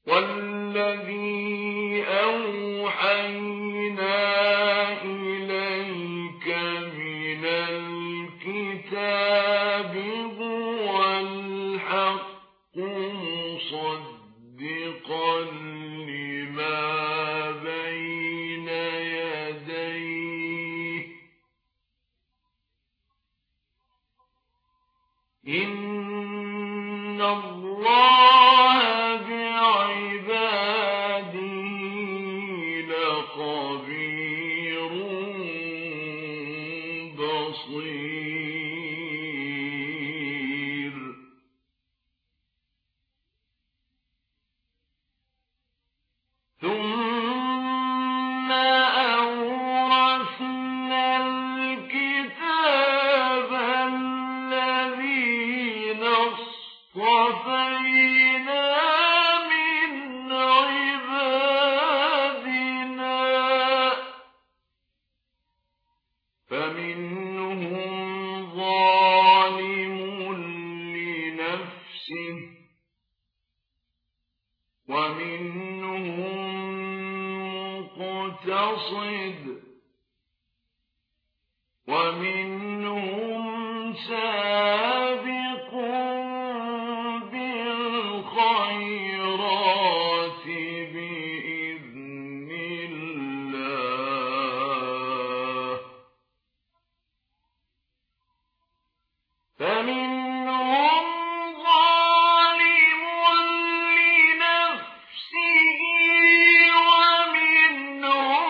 والذي أوحينا إليك من الكتاب هو الحق مصدقا لما بين يديه إن الله بعباده لخبير بصير ثم أورثنا الكتاب الذين اصطفينا من عبادنا فمنهم ظالم لنفسه ومنهم مقتصد ومنهم سابق بالخيرات بإذن الله فمنهم ظالم لنفسه ومنهم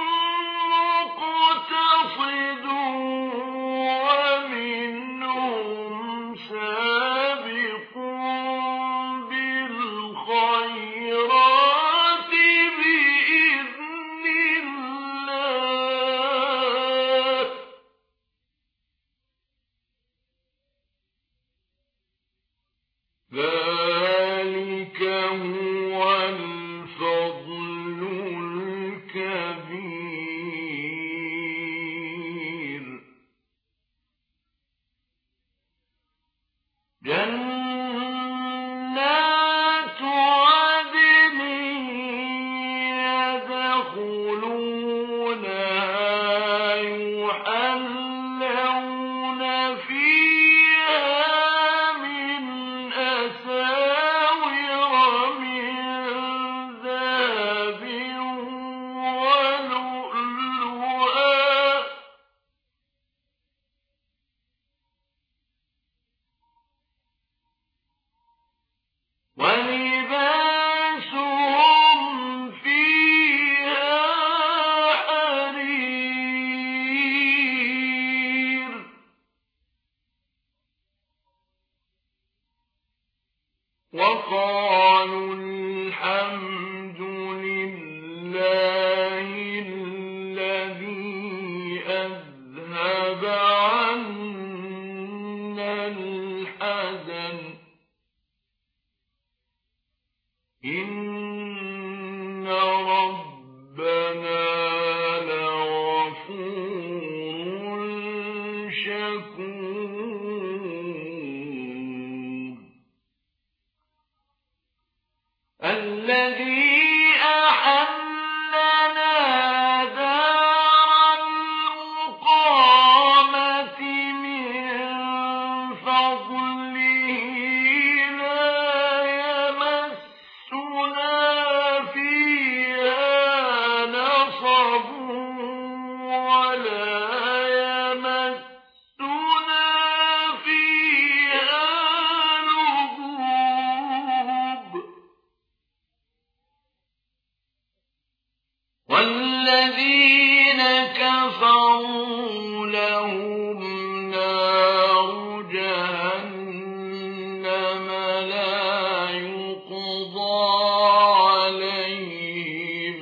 مقتصد ومنهم سابق بالخيرات بإذن الله ذلك هو الفضل الكبير جنات عدن يدخلونها يحلون فيها من أساور من ذهب ولؤلؤا ولباسهم فيها حرير وقالوا الحمد لله الذي أذهب عنا الحزن إن ربنا لغفور شكور الذي أحلنا دار المقامة من فضله لا يمسنا فيها نصب ولا يمسنا فيها لغوب والذين كفروا لهم نار جهنم لا يقضى عليهم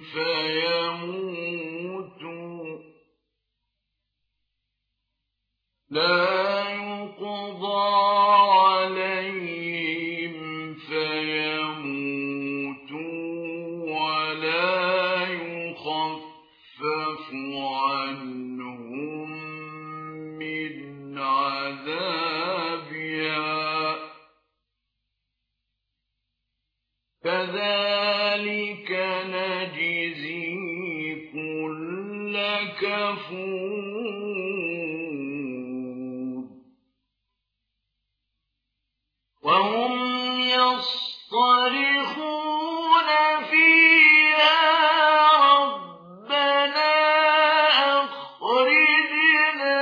فيموتوا ولا يخفف عنهم كذلك نجزي كل كفور وهم يصطرخون فيها ربنا أخرجنا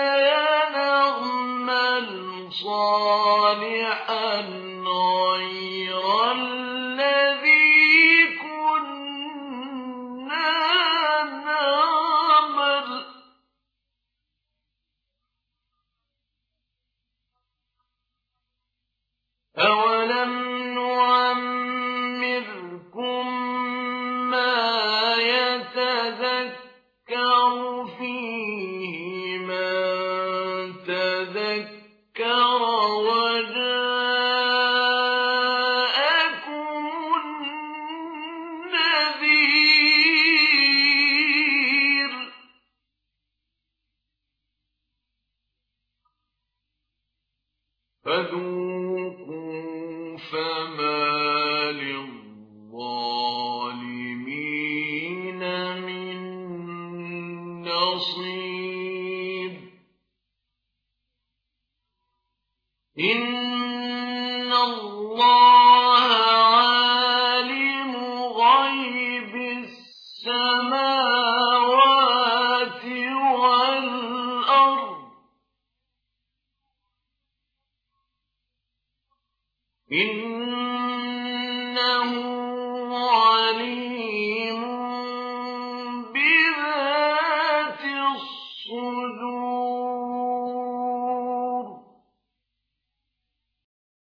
نعمل صالحا غير الذي كنا نعمل أولم نعمركم ما يتذكر فيه من تذكر وجاءكم النذير فذوقوا فما للظالمين من نصير إن الله عالم غيب السماوات والأرض إن